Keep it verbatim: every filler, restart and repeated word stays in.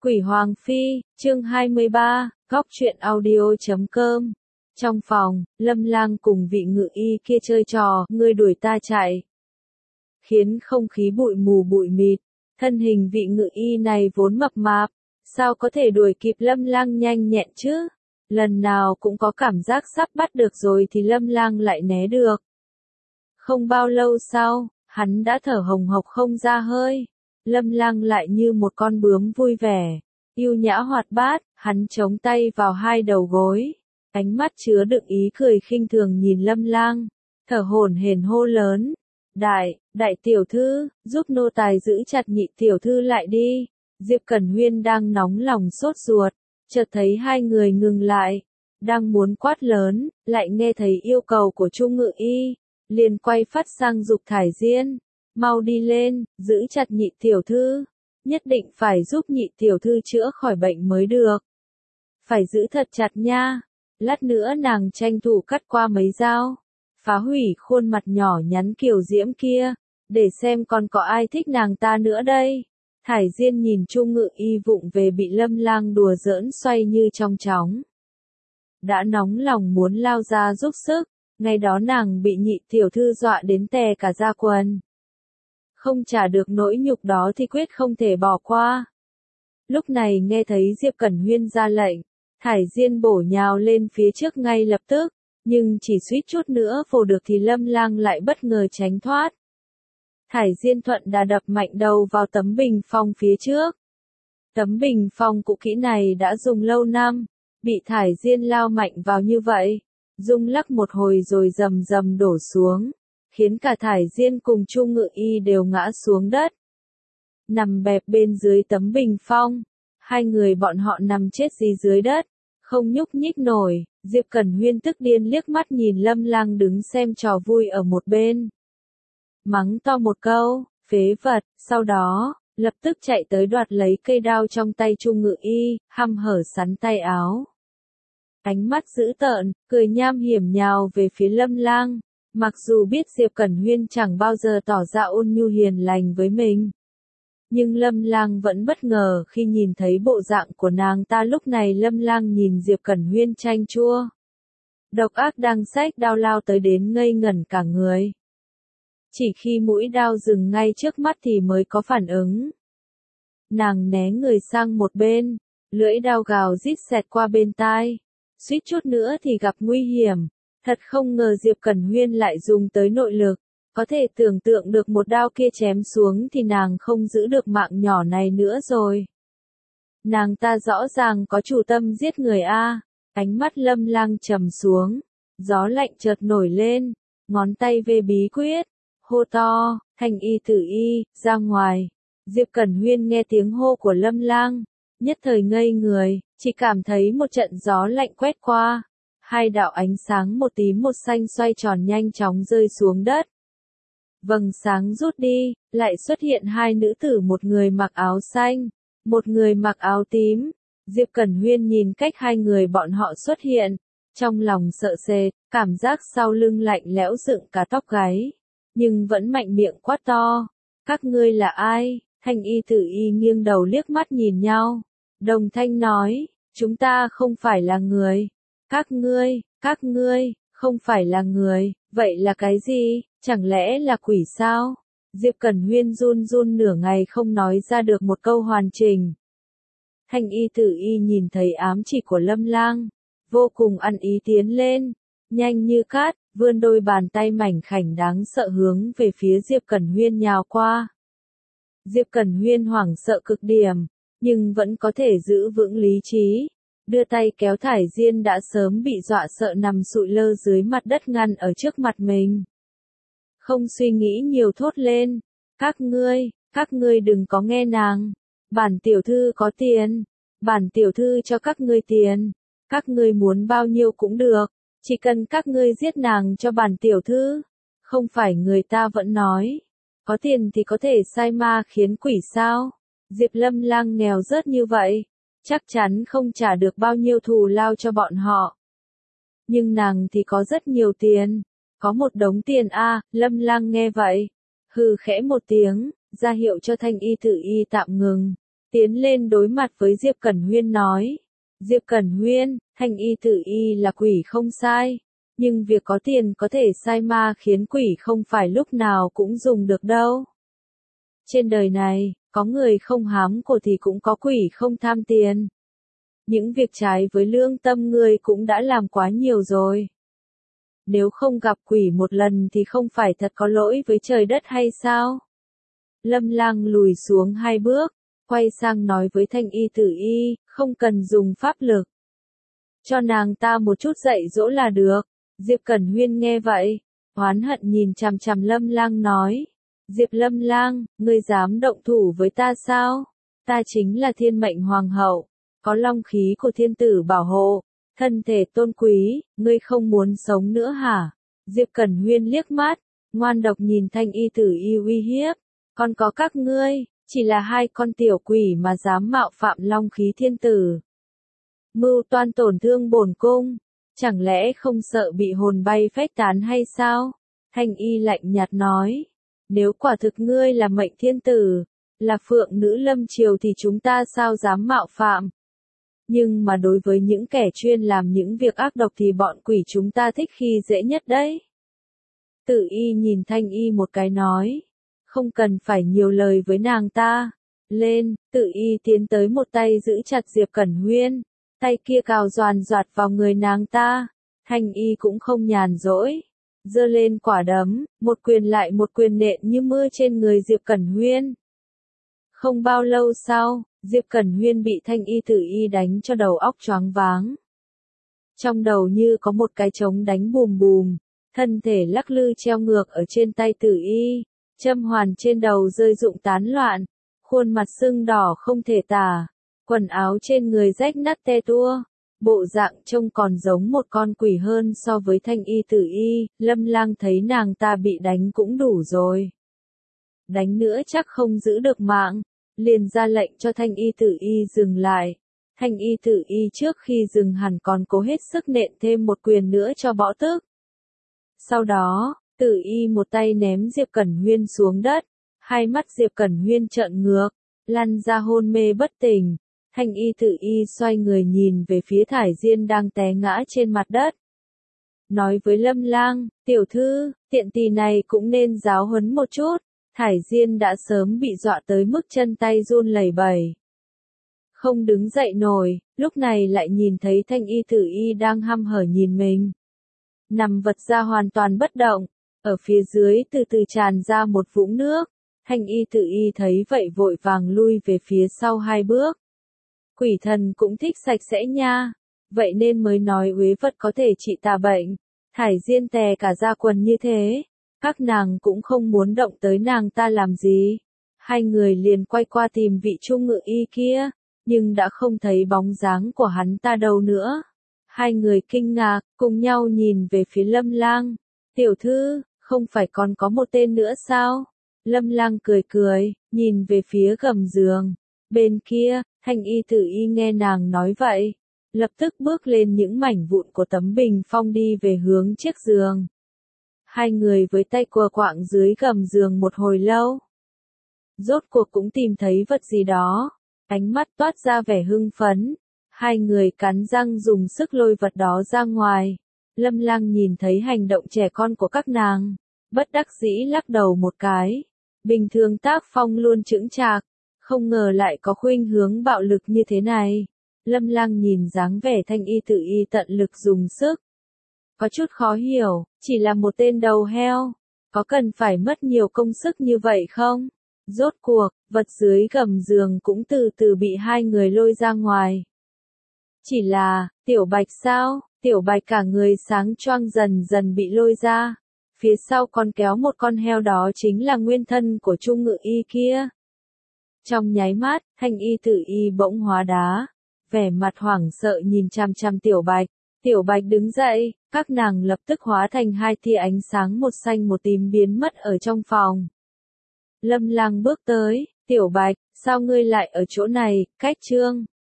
Quỷ Hoàng Phi, chương hai mươi ba, góc truyện audio chấm com. Trong phòng, Lâm Lang cùng vị ngự y kia chơi trò, ngươi đuổi ta chạy. Khiến không khí bụi mù bụi mịt, thân hình vị ngự y này vốn mập mạp, sao có thể đuổi kịp Lâm Lang nhanh nhẹn chứ? Lần nào cũng có cảm giác sắp bắt được rồi thì Lâm Lang lại né được. Không bao lâu sau, hắn đã thở hồng hộc không ra hơi. Lâm Lang lại như một con bướm vui vẻ, yêu nhã hoạt bát, hắn chống tay vào hai đầu gối, ánh mắt chứa đựng ý cười khinh thường nhìn Lâm Lang, thở hổn hển hô lớn, đại, đại tiểu thư, giúp nô tài giữ chặt nhị tiểu thư lại đi. Diệp Cẩn Huyên đang nóng lòng sốt ruột, chợt thấy hai người ngừng lại, đang muốn quát lớn, lại nghe thấy yêu cầu của Chu Ngự Y, liền quay phát sang giục Thải Diên. Mau đi lên, giữ chặt nhị tiểu thư, nhất định phải giúp nhị tiểu thư chữa khỏi bệnh mới được. Phải giữ thật chặt nha, lát nữa nàng tranh thủ cắt qua mấy dao, phá hủy khuôn mặt nhỏ nhắn kiều diễm kia, để xem còn có ai thích nàng ta nữa đây. Thải Diên nhìn Chu Ngự Y vụng về bị Lâm Lang đùa giỡn xoay như trong chóng. Đã nóng lòng muốn lao ra giúp sức, ngày đó nàng bị nhị tiểu thư dọa đến tè cả da quần. Không trả được nỗi nhục đó thì quyết không thể bỏ qua. Lúc này nghe thấy Diệp Cẩn Huyên ra lệnh, Thải Diên bổ nhào lên phía trước ngay lập tức, nhưng chỉ suýt chút nữa vồ được thì Lâm Lang lại bất ngờ tránh thoát. Thải Diên thuận đà đập mạnh đầu vào tấm bình phong phía trước. Tấm bình phong cũ kỹ này đã dùng lâu năm, bị Thải Diên lao mạnh vào như vậy, rung lắc một hồi rồi rầm rầm đổ xuống, khiến cả Thải Diên cùng Chu Ngự Y đều ngã xuống đất. Nằm bẹp bên dưới tấm bình phong, hai người bọn họ nằm chết gì dưới đất, không nhúc nhích nổi. Diệp Cẩn Huyên tức điên liếc mắt nhìn Lâm Lang đứng xem trò vui ở một bên. Mắng to một câu, phế vật, sau đó, lập tức chạy tới đoạt lấy cây đao trong tay Chu Ngự Y, hăm hở sắn tay áo. Ánh mắt dữ tợn, cười nham hiểm nhào về phía Lâm Lang. Mặc dù biết Diệp Cẩn Huyên chẳng bao giờ tỏ ra ôn nhu hiền lành với mình, nhưng Lâm Lang vẫn bất ngờ khi nhìn thấy bộ dạng của nàng ta lúc này. Lâm Lang nhìn Diệp Cẩn Huyên chanh chua, độc ác đang xách đao lao tới đến ngây ngẩn cả người. Chỉ khi mũi đao dừng ngay trước mắt thì mới có phản ứng. Nàng né người sang một bên, lưỡi đao gào rít xẹt qua bên tai, suýt chút nữa thì gặp nguy hiểm. Thật không ngờ Diệp Cẩn Huyên lại dùng tới nội lực, có thể tưởng tượng được một đao kia chém xuống thì nàng không giữ được mạng nhỏ này nữa rồi. Nàng ta rõ ràng có chủ tâm giết người a. Ánh mắt Lâm Lang trầm xuống, gió lạnh chợt nổi lên, ngón tay vê bí quyết, hô to, Thanh Y Tử Y, ra ngoài. Diệp Cẩn Huyên nghe tiếng hô của Lâm Lang, nhất thời ngây người, chỉ cảm thấy một trận gió lạnh quét qua. Hai đạo ánh sáng một tím một xanh xoay tròn nhanh chóng rơi xuống đất. Vầng sáng rút đi, lại xuất hiện hai nữ tử, một người mặc áo xanh, một người mặc áo tím. Diệp Cẩn Huyên nhìn cách hai người bọn họ xuất hiện, trong lòng sợ sệt, cảm giác sau lưng lạnh lẽo dựng cả tóc gáy, nhưng vẫn mạnh miệng quát to. Các ngươi là ai? Thanh Y Tử Y nghiêng đầu liếc mắt nhìn nhau, đồng thanh nói, chúng ta không phải là người. Các ngươi, các ngươi, không phải là người, vậy là cái gì, chẳng lẽ là quỷ sao? Diệp Cẩn Huyên run run nửa ngày không nói ra được một câu hoàn chỉnh. Thanh Y Tử Y nhìn thấy ám chỉ của Lâm Lang, vô cùng ăn ý tiến lên, nhanh như cát, vươn đôi bàn tay mảnh khảnh đáng sợ hướng về phía Diệp Cẩn Huyên nhào qua. Diệp Cẩn Huyên hoảng sợ cực điểm, nhưng vẫn có thể giữ vững lý trí. Đưa tay kéo Thải Diên đã sớm bị dọa sợ nằm sụi lơ dưới mặt đất ngăn ở trước mặt mình. Không suy nghĩ nhiều thốt lên, các ngươi, các ngươi đừng có nghe nàng, bản tiểu thư có tiền, bản tiểu thư cho các ngươi tiền, các ngươi muốn bao nhiêu cũng được, chỉ cần các ngươi giết nàng cho bản tiểu thư. Không phải người ta vẫn nói, có tiền thì có thể sai ma khiến quỷ sao? Diệp Lâm Lang nghèo rớt như vậy, chắc chắn không trả được bao nhiêu thù lao cho bọn họ. Nhưng nàng thì có rất nhiều tiền, có một đống tiền a. À, Lâm Lang nghe vậy, hừ khẽ một tiếng, ra hiệu cho Thanh Y Tử Y tạm ngừng. tiến lên đối mặt với Diệp Cẩn Huyên nói. Diệp Cẩn Huyên, thanh y tử y là quỷ không sai, nhưng việc có tiền có thể sai ma khiến quỷ không phải lúc nào cũng dùng được đâu. Trên đời này, có người không hám của thì cũng có quỷ không tham tiền. Những việc trái với lương tâm người cũng đã làm quá nhiều rồi. Nếu không gặp quỷ một lần thì không phải thật có lỗi với trời đất hay sao? Lâm Lang lùi xuống hai bước, quay sang nói với thanh y tử y, không cần dùng pháp lực. Cho nàng ta một chút dạy dỗ là được. Diệp Cẩn Huyên nghe vậy, oán hận nhìn chằm chằm Lâm Lang nói. Diệp Lâm Lang, ngươi dám động thủ với ta sao? Ta chính là thiên mệnh hoàng hậu, có long khí của thiên tử bảo hộ, thân thể tôn quý, ngươi không muốn sống nữa hả? Diệp Cẩn Huyên liếc mắt, ngoan độc nhìn thanh y tử y uy hiếp. Còn có các ngươi, chỉ là hai con tiểu quỷ mà dám mạo phạm long khí thiên tử. Mưu toan tổn thương bổn cung, chẳng lẽ không sợ bị hồn bay phách tán hay sao? Thanh y lạnh nhạt nói, nếu quả thực ngươi là mệnh thiên tử, là phượng nữ lâm triều thì chúng ta sao dám mạo phạm? Nhưng mà đối với những kẻ chuyên làm những việc ác độc thì bọn quỷ chúng ta thích khi dễ nhất đấy. Tử y nhìn thanh y một cái nói, không cần phải nhiều lời với nàng ta. Lên, Tử y tiến tới một tay giữ chặt Diệp Cẩn Huyên, tay kia cào doàn doạt vào người nàng ta. Thanh y cũng không nhàn rỗi, giơ lên quả đấm, một quyền lại một quyền nện như mưa trên người Diệp Cẩn Huyên. Không bao lâu sau, Diệp Cẩn Huyên bị thanh y tử y đánh cho đầu óc choáng váng. Trong đầu như có một cái trống đánh bùm bùm, thân thể lắc lư treo ngược ở trên tay tử y, châm hoàn trên đầu rơi rụng tán loạn, khuôn mặt sưng đỏ không thể tả, quần áo trên người rách nát te tua, bộ dạng trông còn giống một con quỷ hơn so với thanh y tử y. Lâm Lang thấy nàng ta bị đánh cũng đủ rồi. Đánh nữa chắc không giữ được mạng, liền ra lệnh cho thanh y tử y dừng lại. Thanh y tử y trước khi dừng hẳn còn cố hết sức nện thêm một quyền nữa cho bỏ tức. Sau đó, tử y một tay ném Diệp Cẩn Huyên xuống đất, hai mắt Diệp Cẩn Huyên trợn ngược, lăn ra hôn mê bất tỉnh. Thanh y tử y xoay người nhìn về phía Thải Diên đang té ngã trên mặt đất. Nói với Lâm Lang, tiểu thư, tiện tỳ này cũng nên giáo huấn một chút. Thải Diên đã sớm bị dọa tới mức chân tay run lẩy bẩy, không đứng dậy nổi, lúc này lại nhìn thấy thanh y tử y đang hăm hở nhìn mình. Nằm vật ra hoàn toàn bất động, ở phía dưới từ từ tràn ra một vũng nước. Thanh y tử y thấy vậy vội vàng lui về phía sau hai bước. Quỷ thần cũng thích sạch sẽ nha, vậy nên mới nói uế vật có thể trị tà bệnh. Thải Diên tè cả da quần như thế, các nàng cũng không muốn động tới nàng ta làm gì. Hai người liền quay qua tìm vị trung ngự y kia, nhưng đã không thấy bóng dáng của hắn ta đâu nữa. Hai người kinh ngạc, cùng nhau nhìn về phía Lâm Lang. Tiểu thư, không phải còn có một tên nữa sao? Lâm Lang cười cười, nhìn về phía gầm giường. Bên kia, thanh y tử y nghe nàng nói vậy, lập tức bước lên những mảnh vụn của tấm bình phong đi về hướng chiếc giường. Hai người với tay cùa quạng dưới gầm giường một hồi lâu. Rốt cuộc cũng tìm thấy vật gì đó, ánh mắt toát ra vẻ hưng phấn. Hai người cắn răng dùng sức lôi vật đó ra ngoài. Lâm Lang nhìn thấy hành động trẻ con của các nàng, bất đắc dĩ lắc đầu một cái. Bình thường tác phong luôn chững chạc, không ngờ lại có khuynh hướng bạo lực như thế này. Lâm Lang nhìn dáng vẻ thanh y tử y tận lực dùng sức, có chút khó hiểu, chỉ là một tên đầu heo, có cần phải mất nhiều công sức như vậy không? Rốt cuộc, vật dưới gầm giường cũng từ từ bị hai người lôi ra ngoài. Chỉ là, Tiểu Bạch sao? Tiểu Bạch cả người sáng choang dần dần bị lôi ra. Phía sau còn kéo một con heo đó chính là nguyên thân của trung ngự y kia. Trong nháy mắt, thanh y tử y bỗng hóa đá, vẻ mặt hoảng sợ nhìn chằm chằm Tiểu Bạch. Tiểu Bạch đứng dậy, các nàng lập tức hóa thành hai tia ánh sáng một xanh một tím biến mất ở trong phòng. Lâm Lang bước tới, Tiểu Bạch, sao ngươi lại ở chỗ này? Cách Trương